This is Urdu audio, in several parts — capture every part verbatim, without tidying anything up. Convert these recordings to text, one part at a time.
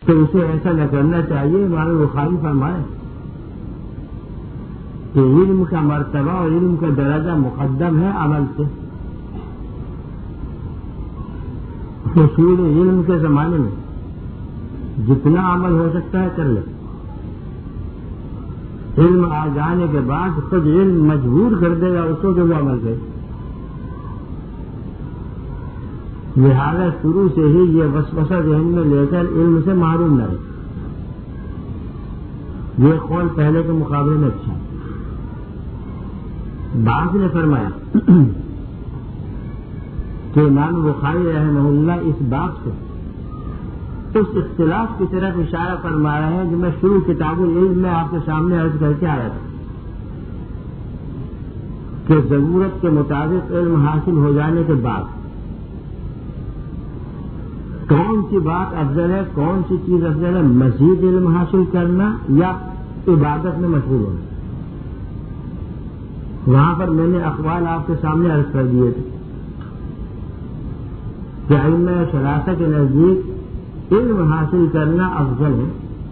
تو اسے ایسا نہ کرنا چاہیے. امام بخاری فرمائے کہ علم کا مرتبہ اور علم کا درجہ مقدم ہے عمل سے. حصول علم کے زمانے میں جتنا عمل ہو سکتا ہے کر لے. علم آ جانے کے بعد خود علم مجبور کر دے گا اس کو کہ وہ عمل کرے. لہذا شروع سے ہی یہ وسوسہ ذہن میں لے کر علم سے محروم نہ رہے. یہ قول پہلے کے مقابلے میں اچھا. بعض نے فرمایا کہ امام بخاری رحمہ اللہ اس بات سے اس اختلاف کی طرف اشارہ فرما رہے ہیں جو میں شروع کتاب العلم میں آپ کے سامنے عرض کر کے آیا تھا کہ ضرورت کے مطابق علم حاصل ہو جانے کے بعد کون سی بات افضل ہے, کون سی چیز افضل ہے, مزید علم حاصل کرنا یا عبادت میں مشغول ہونا. وہاں پر میں نے اقوال آپ کے سامنے عرض کر دیے تھے کہ علم ثلاثہ کے نزدیک علم حاصل کرنا افضل ہے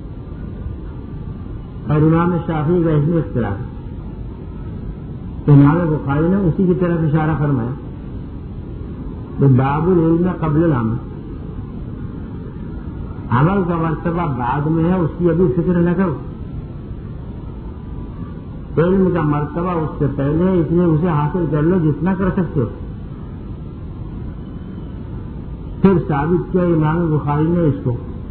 اور امام شافعی کا اس میں اختلاف ہے. امام بخاری نے اسی کی طرف اشارہ فرمایا کہ باب العلم قبل العمل, عمل کا مرتبہ بعد میں ہے, اس کی ابھی فکر نہ کرو. علم کا مرتبہ اس سے پہلے ہے, اس لیے اسے حاصل کر لو جتنا کر سکتے ہو. پھر ثابت کیا امام بخاری نے اس کو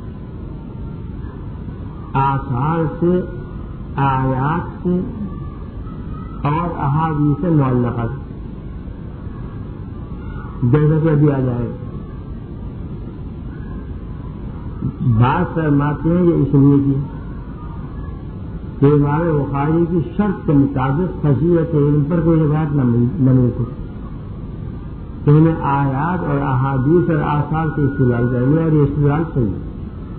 آثار سے, آیات سے اور احادیث معلقہ سے, جیسا کہ ابھی آ جائے. بات فرماتے ہیں یہ اس لیے کی کہ امام بخاری کی شرط کے مطابق فضیلت علم پر کوئی روایت نہ ملے تھی. انہیں آیات اور احادیث اور آثار سے استدلال کرنے اور یہ استدلال صحیح ہے.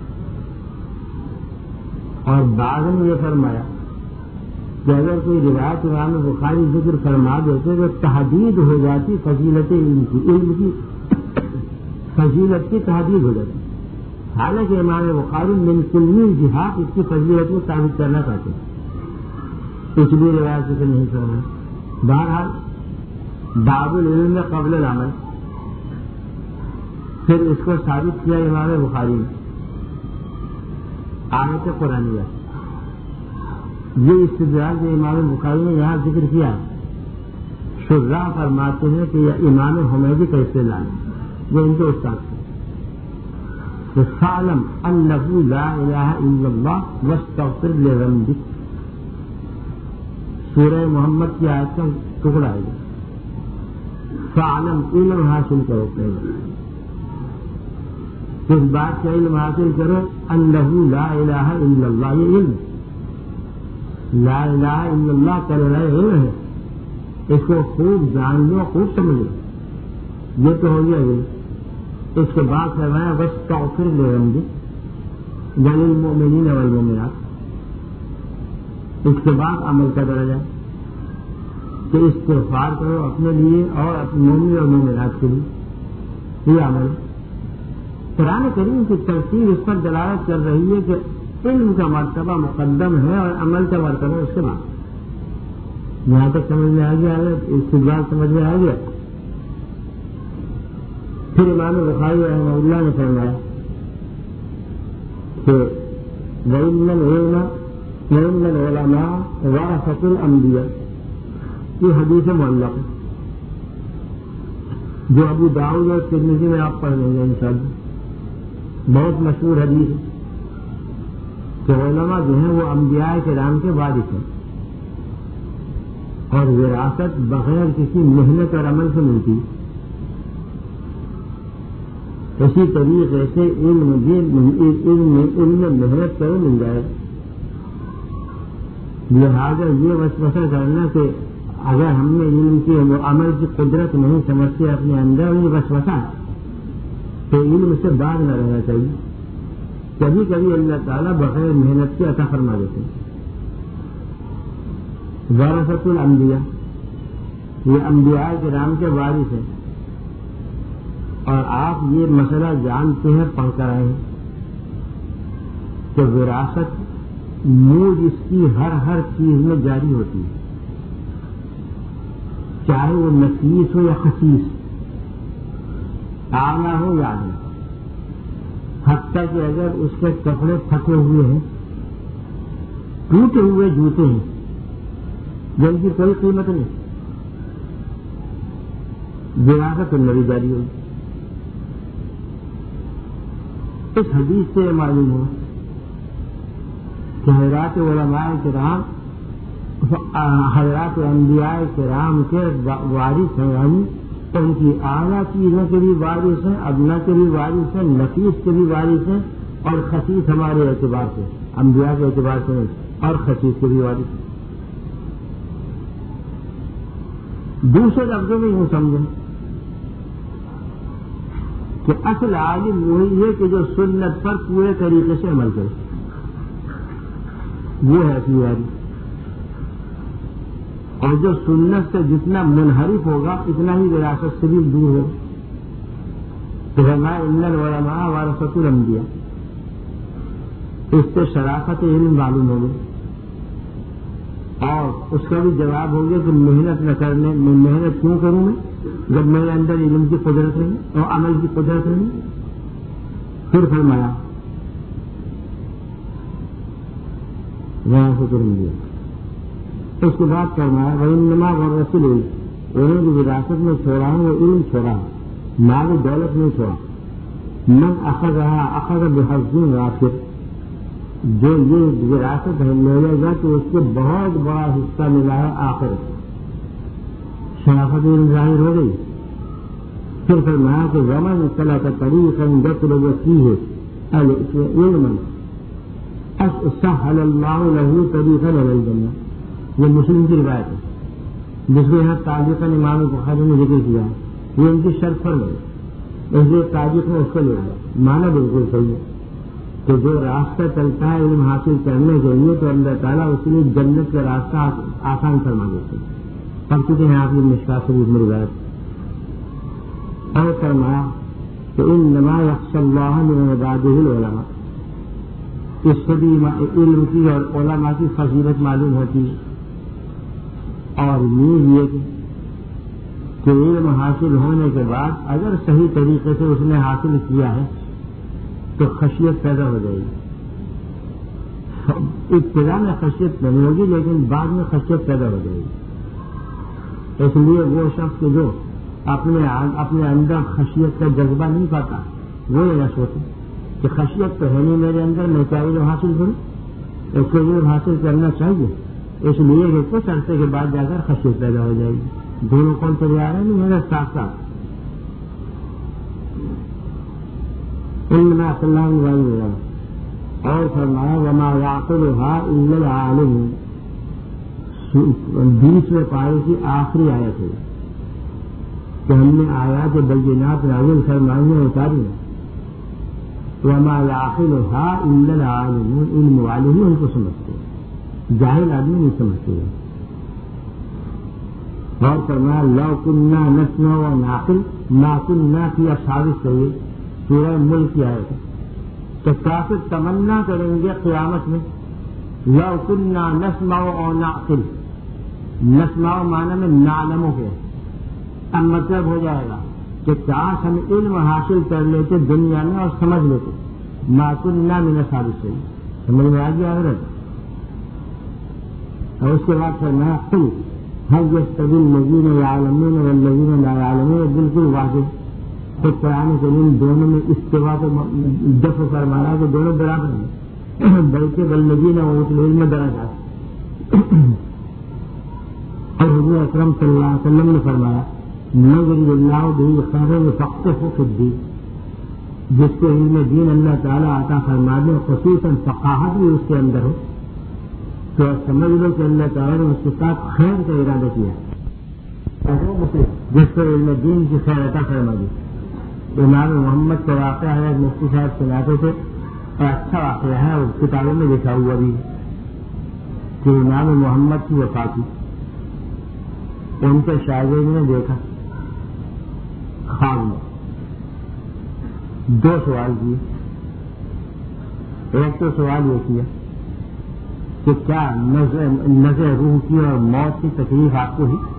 اور بعض نے یہ فرمایا کہ اگر کوئی روایت امام بخاری ذکر فرما دیتے تو تحدید ہو جاتی فضیلت علم کی, علم کی فضیلت کی تحدید ہو جاتی. حالانکہ امام بخاری من کلی جہاد اس کی فضیلت کو ثابت کرنا چاہتے ہیں, اس لیے روایت ذکر نہیں کرنا. بہرحال باب العلم میں قبل العمل, پھر اس کو ثابت کیا امام بخاری نے آیت قرآنیہ. یہ استدلال جو امام بخاری نے یہاں ذکر کیا شراح فرماتے ہیں کہ یہ امام حمیدی کا استدلال ہے جو ان کے استاد تھے. فاعلم انه لا الہ الا اللہ واستغفر لذنبک, سورہ محمد کی آیت کا ٹکڑا ہے. فاعلم, علم حاصل کرو پہلے, اس بات کا علم حاصل کرو انه لا الہ الا اللہ, یہ علم لا الہ الا اللہ کا علم ہے, اس کو خوب جان لو, خوب سمجھ لو. یہ تو ہو گیا علم. اس کے بعد فرمایا واستغفر لذنبک وللمؤمنین والمؤمنات. اس کے بعد عمل کا درجہ کہ استغفار کرو اپنے لیے اور اپنے مومن اور مومنات کے لیے, یہ عمل. قرآن کریم کی ترتیب اس پر دلالت کر رہی ہے کہ علم کا مرتبہ مقدم ہے اور عمل کا مرتبہ اس کے بعد. یہاں تک سمجھ میں آ گیا, استدلال سمجھ میں آ گیا. پھر امام بخاری رحمہ اللہ نے فرمایا کہ وَإِنَّ الْعِلْمَ وَإِنَّ الْعُلَمَاءَ وَرَثَةُ الْأَنْبِيَاءِ, یہ حدیث معلق جو ابو داؤد اور ترمذی میں آپ پڑھ لیں گے انشاءاللہ. بہت مشہور حدیث ہے کہ علماء جو ہیں وہ انبیاء کرام کے وارث ہیں اور وراثت بغیر کسی محنت اور عمل سے ملتی. اسی طریقے سے علم بھی علم محنت کرو مل جائے. لہٰذا یہ وسوسہ کرنا کہ اگر ہم نے علم کی عمل کی قدرت نہیں سمجھتے اپنے اندر, یہ وسوسہ تو علم سے باز نہ رہنا چاہیے. کبھی کبھی اللہ تعالیٰ بغیر محنت کے عطا فرما دیتے ہیں. ورثۃ الانبیاء, یہ انبیاء کرام کے وارث ہیں اور آپ یہ مسئلہ جانتے ہیں, پڑھ کر آئے ہیں. کہ وراثت موج اس کی ہر ہر چیز میں جاری ہوتی ہے، چاہے وہ نفیس ہو یا خسیس، اعلیٰ ہو یا ادنا، حتیٰ کہ اگر اس کے کپڑے پھٹے ہوئے ہیں، ٹوٹے ہوئے جوتے ہیں جن کی کوئی قیمت نہیں، وراثت ان میں بھی جاری ہوگی۔ اس حدیث سے معلوم ہو کہ حضرات علماء کرام حضرات انبیاء کرام کے وارث ہیں، یعنی ان کی اعلیٰ چیزوں کے بھی وارث ہیں، ادنا کے بھی وارث ہیں، نفیس کے بھی وارث ہیں، اور خسیس ہمارے اعتبار سے، انبیاء کے اعتبار سے نہیں، اور خسیس کے بھی وارث ہیں۔ دوسرے لفظوں میں یوں سمجھیں کہ اصل عالم وہی ہے کہ جو سنت پر پورے طریقے سے عمل کرے، وہ ہے اصلی عالم، اور جو سنت سے جتنا منحرف ہوگا اتنا ہی وراثت سے بھی دور ہوگا۔ تو فرمایا ان العلماء ورثۃ الانبیاء، اس سے شرافت علم معلوم ہوگی، اور اس کا بھی جواب ہو گیا کہ محنت نہ کرنے میں محنت کیوں کروں میں جب میرے اندر علم کی قدرت نہیں اور عمل کی قدرت نہیں۔ پھر فرمایا وراثۃ الانبیاء، اس کے بعد فرمایا وَإِنَّمَا وَرَثَ الْعِلْمَ، انہوں نے وراثت میں چھوڑا ہے وہ علم چھوڑا ہے، مال و دولت نہیں چھوڑا۔ من اخذها اخذ بحظ وافر، جو یہ وراثت ہے لے لے گا تو اس کو بہت بڑا حصہ ملا ہے آخر، شرافت علم ظاہر ہو گئی۔ پھر فرمایا کہ ومن سلک طریقا یطلب فیہ علما سہل اللہ لہ طریقا الی الجنہ، یہ مسلم کی روایت ہے، جس میں یہاں تعلیقاً امام بخاری نے ذکر کیا ہے، یہ ان کی شرط پر ہے، اس لیے تعلیق میں اس کو لے گیا، معنی بالکل صحیح ہے کہ جو راستہ چلتا ہے علم حاصل کرنے کے لیے تو اللہ تعالیٰ اس لیے جنت کا راستہ آسان فرما دیتے ہیں، پڑھ چکے ہیں آپ یہ مشکات شریف میں روایت۔ اور فرمایا کہ انما یخشی اللہ من عبادہ العلماء، اس سے بھی علم کی اور علماء کی فضیلت معلوم ہوتی ہے، اور نیز یہ کہ علم حاصل ہونے کے بعد اگر صحیح طریقے سے اس نے حاصل کیا ہے تو خشیت پیدا ہو جائے گی۔ ابتدا میں خشیت نہیں ہوگی لیکن بعد میں خشیت پیدا ہو جائے گی۔ اس لیے وہ شخص جو اپنے اپنے اندر خشیت کا جذبہ نہیں پاتا وہ یہ نہ سوچے کہ خشیت تو ہے نہیں میرے اندر، میں کیا علم حاصل کروں، اس کو علم حاصل کرنا چاہیے، اس لیے کہ کچھ عرصے کے بعد جا کر خشیت پیدا ہو جائے گی۔ دونوں کون چلے آ رہے ہیں میرے ساتھ ساتھ۔ انما صلی اللہ علیہ وسلم اور فرمایا وما یعقلها الا العالم، بیسویں پارے کی آخری آیت ہے کہ ہم نے آیات بینات نازل فرمائی میں اتاری ہے، وما یعقلها الا العالم، علم والے ہی ان کو سمجھتے ہیں، جاہل آدمی نہیں سمجھتے ہیں۔ اور فرمایا لو كنا نسمع ونعقل ما كنا في اصحاب السعیر، سورہ ملک کی آیت ہے کہ کافر تمنا کریں گے قیامت میں لو كنا نسمع ونعقل، نسمع معنی میں نعلم ہو گیا، اب مطلب ہو جائے گا کہ کاش ہم علم حاصل کر لیتے دنیا میں اور سمجھ لیتے، ما كنا من اصحاب السعیر، سمجھ میں آ گیا حضرت۔ اور اس کے بعد فرمایا قل هل يستوي الذين يعلمون والذين لا يعلمون، بالکل واضح خود قرآن کریم دونوں میں استوا کو دفع فرمایا کہ دونوں برابر ہیں، بلکہ والذین اوتوا العلم درجات۔ اور حضور اکرم صلی اللہ علیہ وسلم نے فرمایا من یرد اللہ بہ خیرا یفقہہ فی الدین، جس کو علم دین اللہ تعالیٰ عطا فرما دے، خصوصاً فقاہت بھی اس کے اندر ہو، تو سمجھ لو کہ اللہ تعالیٰ نے اس کے ساتھ خیر کا ارادہ کیا، جس کو علم دین کی خیر عطا فرما دی۔ امام محمد کا واقعہ ہے، مفتی صاحب سناتے تھے، اور اچھا واقعہ ہے، اور کتابوں میں لکھا ہوا بھی کہ امام محمد کی وفات ہوئی، ان کے شاگرد نے دیکھا خواب میں، دو سوال کیے، ایک تو سوال یہ کیا کہ کیا نظر روح کی اور موت کی تکلیف آپ کو ہی؟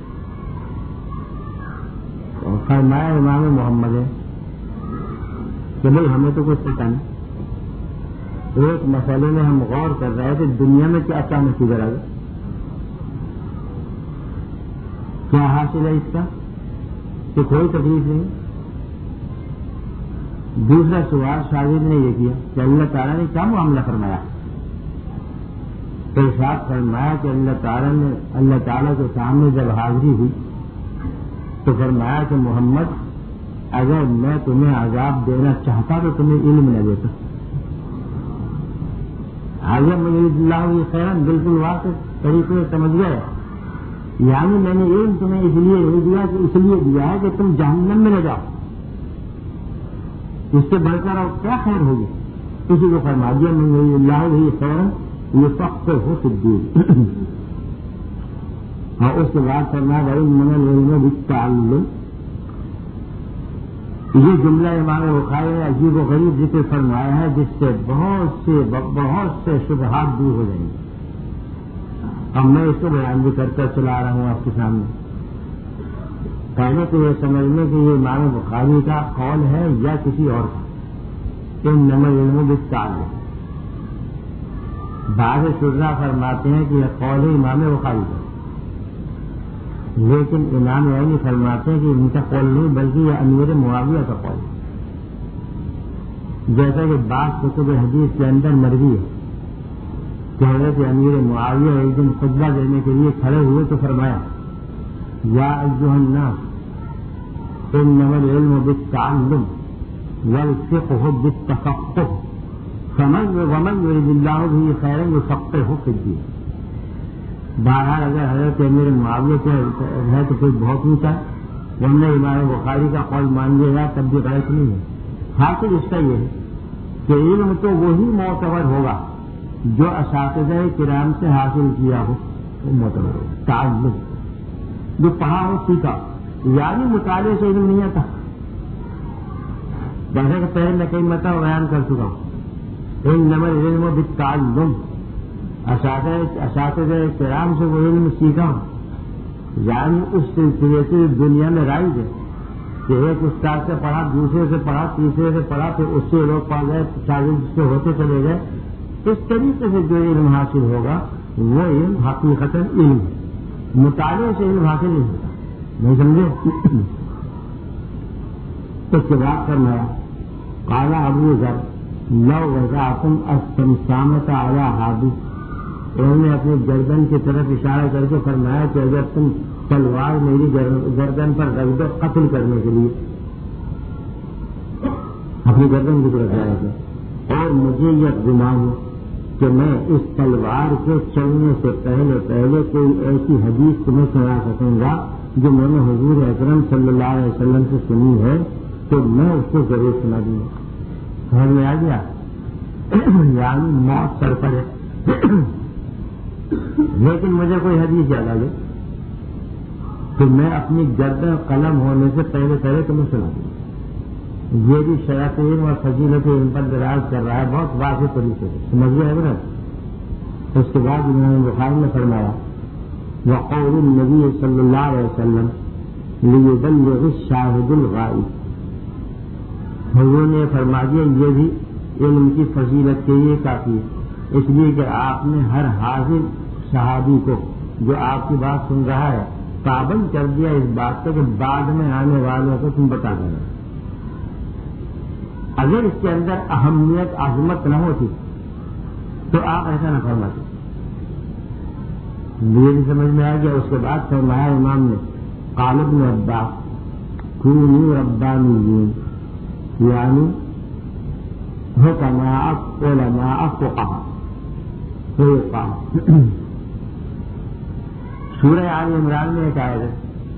اور فرمایا امام محمد ہے کہ بھائی ہمیں تو کچھ پتہ نہیں، ایک مسئلے میں ہم غور کر رہے تھے دنیا میں کیا اچانک ادھر آ گیا، کیا حاصل ہے اس کا کہ کوئی تکلیف نہیں۔ دوسرا سوال شاگرد نے یہ کیا کہ اللہ تعالیٰ نے کیا معاملہ فرمایا؟ ارشاد فرمایا کہ اللہ تعالیٰ نے اللہ تعالیٰ کے سامنے جب حاضری ہوئی تو فرمایا کہ محمد اگر میں تمہیں عذاب دینا چاہتا تو تمہیں علم نہ دیتا۔ اگر میں اللہ خیرن بالکل واقع طریقے سے سمجھ گئے، یعنی میں نے علم تمہیں اس لیے نہیں دیا کہ اس لیے دیا ہے کہ تم جہنم میں نہ جاؤ، اس سے بڑھ کر اور کیا خیر ہوگی؟ کسی کو فرما دیا میں اللہ ہی خیرن یہ فخر ہو الدین۔ اور اس کے بعد فرمایا بھائی من العلم بالتعلم، یہ جملہ امام بخاری نے عجیب و غریب ذکر فرمایا ہے جس سے بہت سے بہت سے شبہات دور ہو جائیں گے۔ اب میں اس کو بیان بھی کر کر چلا رہا ہوں آپ کے سامنے۔ پہلے تو یہ سمجھنے کہ یہ امام بخاری کا قول ہے یا کسی اور کا، انما العلم بالتعلم۔ بعض شرح فرماتے ہیں کہ یہ قول امام بخاری کا، لیکن امام علی فرماتے ہیں کہ ان کا قول نہیں بلکہ یہ امیر معاویہ کا قول ہے، جیسا کہ بعض کتب حدیث کے اندر مروی ہے کہ حضرت امیر معاویہ ایک دن خطبہ دینے کے لیے کھڑے ہوئے تو فرمایا یا ایھا الناس انما العلم بالتعلم والفقه بالتفقه فمن ومن يرد الله به خيرا يفقهه في الدين۔ بہرحال اگر حضرت امیر معاویہ کو ہے تو کوئی بہت اونچا، ورنہ امام بخاری کا قول مان لیا جائے تب بھی غلط نہیں ہے۔ حاصل اس کا یہ ہے کہ علم تو وہی معتبر ہوگا جو اساتذہ کرام سے حاصل کیا ہو، وہ معتبر ہوگا۔ تعلم جو پڑھا ہو سیکھا، یعنی مطالعے سے علم نہیں آتا، جیسا کہ پہلے میں کئی مرتبہ بیان کر چکا ہوں۔ انما العلم بالتعلم، اساتذہ کرام سے وہ علم سیکھا ہوں، یعنی اس سلسلے سے دنیا میں رائج ہے کہ ایک استاد سے پڑھا، دوسرے سے پڑھا، تیسرے سے پڑھا، پھر اس سے لوگ پڑھ گئے، شاگرد سے ہوتے چلے گئے۔ اس طریقے سے جو علم حاصل ہوگا وہ علم حقیقت علم ہے، مطالعے سے علم حاصل نہیں ہوتا، نہیں سمجھے؟ اس کے بعد فرمایا قال ابو ذر لو وضعتم السمسامۃ علی ہادی، انہوں نے اپنی گردن کی طرف اشارہ کر کے فرمایا کہ اگر تم تلوار میری گردن پر رکھ دو قتل کرنے کے لیے، اپنی گردن کی طرف جایا تھا، اور مجھے یہ گمان ہو کہ میں اس تلوار کے چلنے سے پہلے پہلے کوئی ایسی حدیث تمہیں سنا سکوں گا جو میں نے حضور اکرم صلی اللہ علیہ وسلم سے سنی ہے تو میں اس کو ضرور سنا دوں گا۔ سمجھ میں آ گیا؟ یعنی موت سر پر ہے، لیکن مجھے کوئی حدیث یاد آ گئی تو میں اپنی گردن قلم ہونے سے پہلے پہلے تمہیں سنا دوں گا۔ یہ بھی شیاطین اور فضیلت ان پر دراز کر رہا ہے بہت واضح طریقے سے، سمجھ گئے ہے نا؟ اس کے بعد امام بخاری نے فرمایا وقول النبی صلی اللہ علیہ وسلم لیبلغ الشاہد الغائب، حضور نے فرما دیا یہ بھی علم کی فضیلت کے لیے کافی ہے، اس لیے کہ آپ نے ہر حاضر صحابی کو جو آپ کی بات سن رہا ہے پابند کر دیا اس بات کا کہ بعد میں آنے والوں کو تم بتا دینا۔ اگر اس کے اندر اہمیت عظمت نہ ہوتی تو آپ ایسا نہ فرماتے۔ مجھے بھی سمجھ میں آ گیا۔ اس کے بعد فرمایا امام نے قال ابن عباس کونوا ربانیین، یعنی حکماء علماء فقہاء۔ سورہ آل عمران میں ایک آیت ہے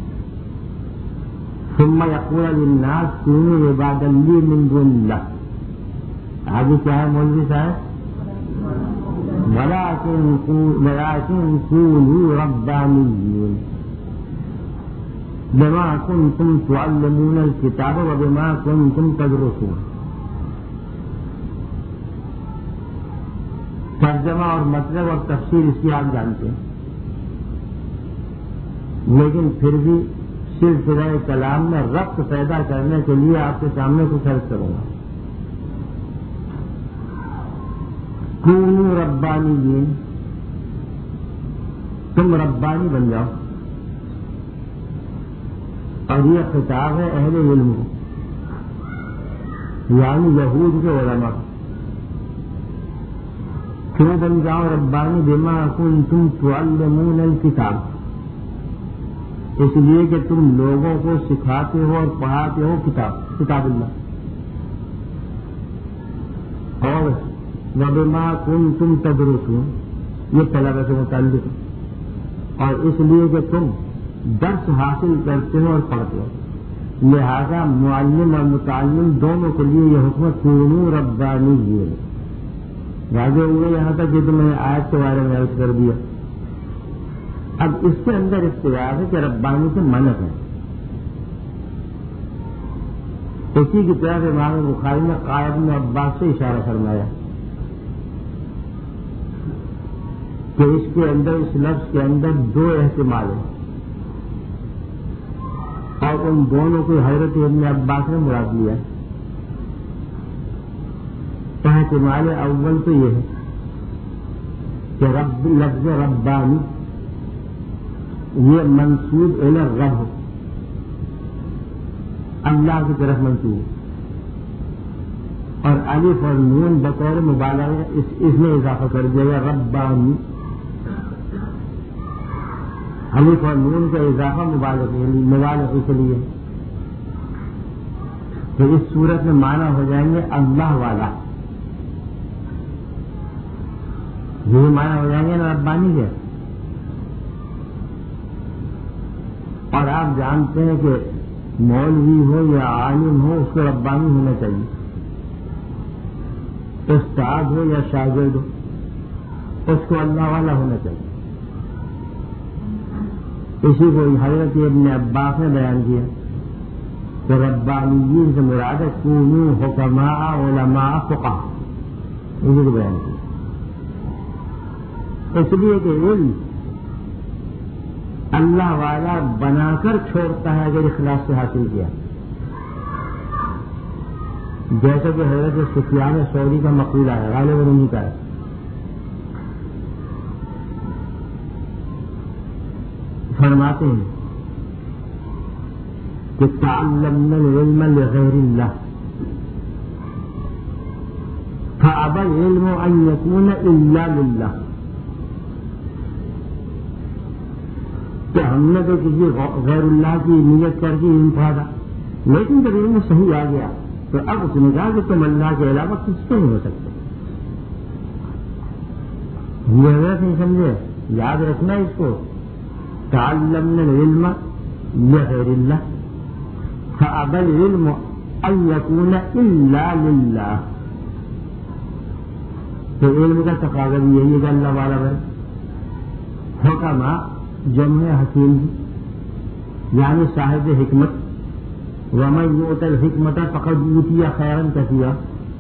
ثم یقول للناس کونوا عبادا لی من دون اللہ، آگے کیا ہے مولوی صاحب؟ ولكن كونوا ربانيين بما كنتم تعلمون الكتاب وبما كنتم تدرسون۔ ترجمہ اور مطلب اور تفسیر اس کی آپ جانتے ہیں، لیکن پھر بھی سلسلہ کلام میں ربط پیدا کرنے کے لیے آپ کے سامنے کچھ عرض کروں گا۔ کونوا ربانیین، تم ربانی بن جاؤ، اور یہ خطاب ہے اہل علم کو، یعنی یہود کے علماء۔ کیوں بن جاؤ ربانی؟ بما کنتم تعلمون الکتاب، اس لیے کہ تم لوگوں کو سکھاتے ہو اور پڑھاتے ہو کتاب کتاب اللہ، اور وبما کنتم تدرسون، یہ طلبہ سے متعلق ہے، اور اس لیے کہ تم درس حاصل کرتے ہو اور پڑھتے ہو، لہذا معلم اور متعلم دونوں کے لیے یہ حکم کونوا ربانیین۔ واضح ہوئے یہاں تک کہ میں نے آیت کے بارے میں عرض کر دیا۔ اب اس کے اندر اختیار ہے کہ ربانی سے منع ہے۔ اسی کی طرح امام بخاری نے قائد بن عباس سے اشارہ فرمایا کہ اس کے اندر، اس لفظ کے اندر دو احتمال ہیں، اور ان دونوں کو حضرت ابن عباس نے مراد لیا۔ احتمال اول تو یہ ہے کہ رب لفظ ربانی یہ منسوب الی الرب، اللہ کی طرف منسوب، اور الف اور نون بطور مبالغہ اس, اس میں اضافہ کر دیا گیا ربانی۔ الف اور نون کا اضافہ مبالغہ کے لیے، تو اس صورت میں معنی ہو جائیں گے اللہ والا، یہ معنی ہو جائیں گے نا ربانی کے۔ اور آپ جانتے ہیں کہ مولوی ہو یا عالم ہو اس کو ربانی ہونا چاہیے، استاد ہو یا شاگرد ہو اس کو اللہ والا ہونا چاہیے۔ اسی کو حضرت ابن عباس نے بیان کیا کہ ربانیین سے مراد ہے کونوا حکماء علماء فقہاء، اسی کو بیان کیا، اس لیے کہ علم اللہ والا بنا کر چھوڑتا ہے اگر اخلاص سے حاصل کیا، جیسا کہ حضرت سفیان ثوری کا مقولہ ہے، غالباً انہیں کا ہے۔ فرماتے ہیں کہ تعلمنا العلم لغیر اللہ فأبى العلم ان يكون الا للہ، کہ ہم نے تو کسی غیر اللہ کی نیت کر کے علم پڑھا تھا، لیکن جب علم صحیح آ گیا تو اب اس نے کہا کہ تم اللہ کے علاوہ کس سے نہیں ہو سکتے۔ یہ حضرت نہیں سمجھے، یاد رکھنا اس کو، تعلمنا العلم لغیر اللہ فأبى العلم ان يكون الا للہ، تو علم کا تقاضا بھی یہی ہے کہ اللہ والا بھائی۔ حکماء جمع حکیم، یعنی صاحب حکمت، ومن یؤت الحکمت فقد اوتی خیرا کثیرا۔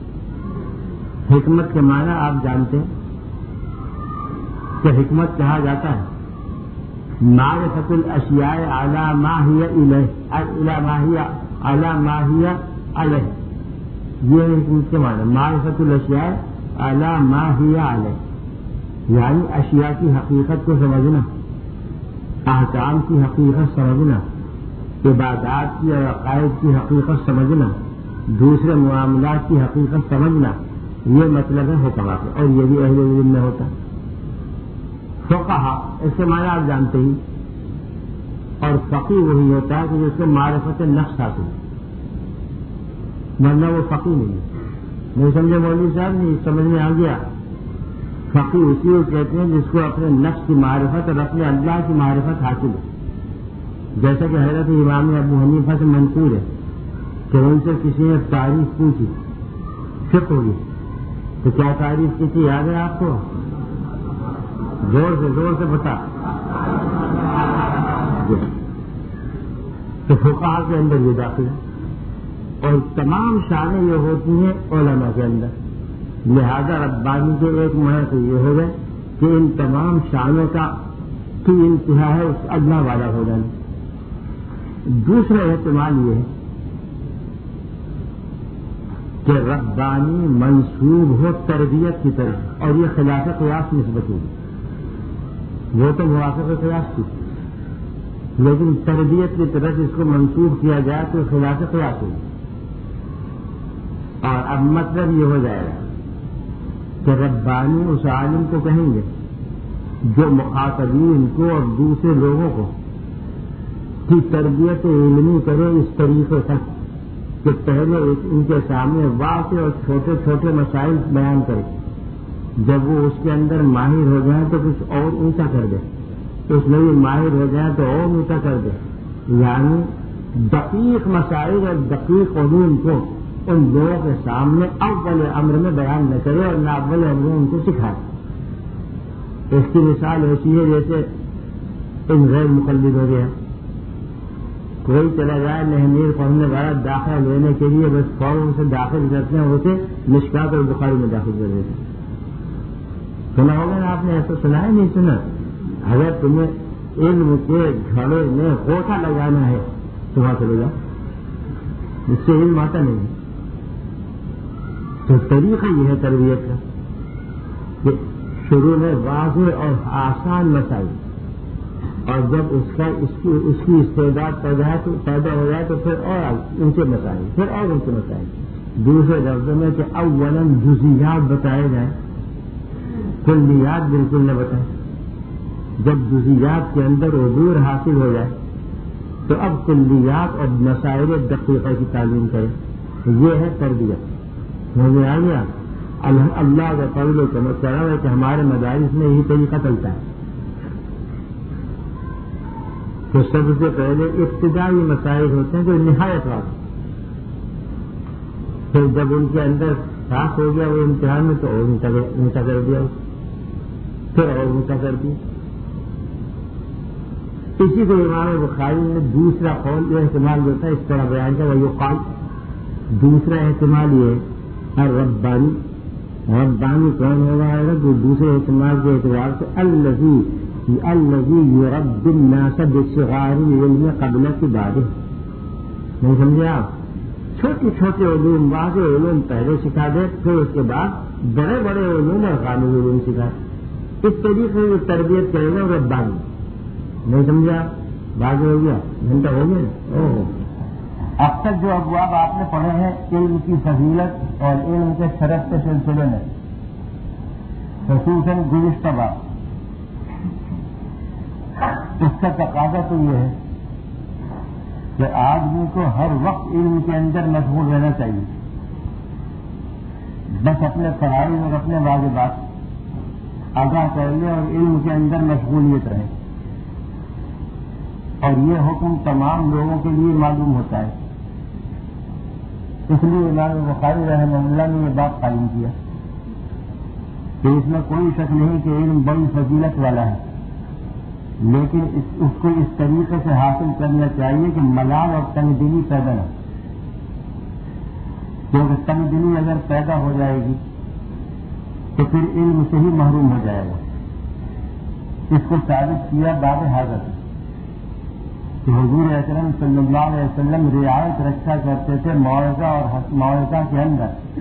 حکمت کے معنی آپ جانتے ہیں کہ حکمت کہا جاتا ہے معرفت الاشیاء علی ما ہی الیہ الی ما ہی علی ما ہی علیہ، یہ حکمت کے معنی معرفت الاشیاء علی ما ہی علیہ، یعنی اشیاء کی حقیقت کو سمجھنا، احکام کی حقیقت سمجھنا، عبادات کی اور عقائد کی حقیقت سمجھنا، دوسرے معاملات کی حقیقت سمجھنا، یہ مطلب ہے حکماء کا، اور یہ بھی اہل علم میں ہوتا ہے۔ فقہا اس کے معنی آپ جانتے ہی، اور فقیہ وہی ہوتا ہے کہ جس کو معرفت نفس حاصل، ورنہ وہ فقیہ نہیں ہے۔ نہیں سمجھے مولوی صاحب؟ نہیں سمجھ میں آ گیا؟ فقیہ اسی کو کہتے ہیں جس کو اپنے نفس کی معرفت اور اپنے اللہ کی معرفت حاصل ہے، جیسا کہ حضرت امام ابو حنیفہ سے منقول ہے کہ ان سے کسی نے تعریف پوچھی فقہ ہوئی، تو کیا تعریف کی تھی یاد ہے آپ کو؟ زور سے زور سے بتا۔ تو فقہا کے اندر یہ داخل ہے، اور تمام شانیں یہ ہوتی ہیں علماء کے اندر، لہذا ربانی کے ایک معنی تو یہ ہو گئے کہ ان تمام شانوں کا کی انتہا ہے اس ادنا والا ہو جانا۔ دوسرا احتمال یہ ہے کہ ربانی منسوب ہو تربیت کی طرف، اور یہ خلاف قیاس نسبت ہوگی، وہ تو موافق قیاس تھی، لیکن تربیت کی طرف اس کو منسوب کیا جائے تو خلاف قیاس ہوگی۔ اور اب مطلب یہ ہو جائے گا کہ ربانی اس عالم کو کہیں گے جو مخاطبین کو اور دوسرے لوگوں کو کی تربیت علمی کرے اس طریقے سے کہ پہلے ان کے سامنے واضح اور چھوٹے چھوٹے مسائل بیان کرے، جب وہ اس کے اندر ماہر ہو جائیں تو کچھ اور اونچا کر دے، اس میں بھی ماہر ہو جائیں تو اور اونچا کر دے، یعنی دقیق مسائل اور دقیق علوم کو ان لوگوں کے سامنے اول امر میں بیان نہ کرے اور نہ اول امر میں ان کو سکھائے۔ اس کی مثال ایسی ہے جیسے ان غیر مقلد ہو گیا، کوئی چلا جائے نہمیر پڑھنے والا داخلہ لینے کے لیے بس فوراً سے داخل کرتے ہیں، اسے مشکات اور بخاری میں داخل کر دیتے ہیں۔ سنا ہوگا نا آپ نے، ایسا سنا ہے نہیں سنا؟ اگر تمہیں علم کے گھڑے میں غوطہ لگانا ہے تو وہاں چلے جاؤ، اس سے علم آتا نہیں ہے۔ تو طریقہ یہ ہے تربیت کا کہ شروع میں واضح اور آسان مسائل، اور جب اس کا اس کی اس کی استعداد پیدا پیدا ہو جائے تو پھر اور اونچے مسائل، پھر اور اونچے مسائل۔ دوسرے لفظوں میں کہ اولاً جزیات بتائے جائیں، کلیات بالکل نہ بتائیں۔ جب جزیات کے اندر عبور حاصل ہو جائے تو اب کلیات اور مسائل دقیقہ کی تعلیم کریں۔ یہ ہے تربیت۔ مجھے آ گیا؟ اللہ کا قول و کرم ہے کہ ہمارے مدارس میں یہی طریقہ چلتا ہے تو سب سے پہلے ابتدائی مسائل ہوتے ہیں جو نہایت واضح، پھر جب ان کے اندر صاف ہو گیا وہ امتحان میں تو اور اونچا کر دیا، پھر اور اونچا کر دیا۔ اسی کو امام بخاری نے دوسرا قول جو احتمال دیتا ہے اس طرح بیان کیا، وہ قال دوسرا احتمال یہ ہے ربانی۔ ربانی کون ہوگا ہے جو دوسرے احتمال کے اعتبار سے الذی الذی یربی الناس بصغار العلم قبل کبارہ، نہیں سمجھے آپ؟ چھوٹے چھوٹے علوم واضح علوم پہلے سکھا دے، پھر اس کے بعد بڑے بڑے علوم اور غالب علوم سکھائے۔ اس طریقے سے تربیت کرے گا ربانی، نہیں سمجھا؟ واضح ہو گیا؟ گھنٹہ ہو گیا؟ اوہ اب تک جو ابواب آپ نے پڑھے ہیں علم کی فضیلت اور علم کے شرف کے سلسلے میں، خصوصاً گزشتہ بات، اس کا تقاضا تو یہ ہے کہ آدمی کو ہر وقت علم کے اندر مشغول رہنا چاہیے، بس اپنے فرائض اور اپنے واجبات ادا کر لے اور علم کے اندر مشغولیت رہے، اور یہ حکم تمام لوگوں کے لیے معلوم ہوتا ہے۔ اس لیے امام بخاری رحمہ اللہ نے یہ بات قائم کیا کہ اس میں کوئی شک نہیں کہ علم بڑی فضیلت والا ہے، لیکن اس, اس کو اس طریقے سے حاصل کرنا چاہیے کہ ملال اور تنگ دلی پیدا نہ، کیونکہ تنگ دلی اگر پیدا ہو جائے گی تو پھر علم سے ہی محروم ہو جائے گا۔ اس کو ثابت کیا باب حاضر کہ حضور اکرم صلی اللہ علیہ وسلم رعایت رکھا کرتے تھے موعظہ اور موعظہ کے اندر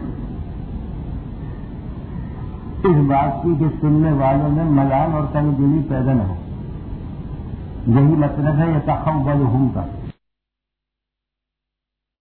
اس بات کی کہ سننے والوں میں ملال اور تنگ دلی پیدا نہ ہو۔ یہی مطلب ہے یہ تخوّلہم کا۔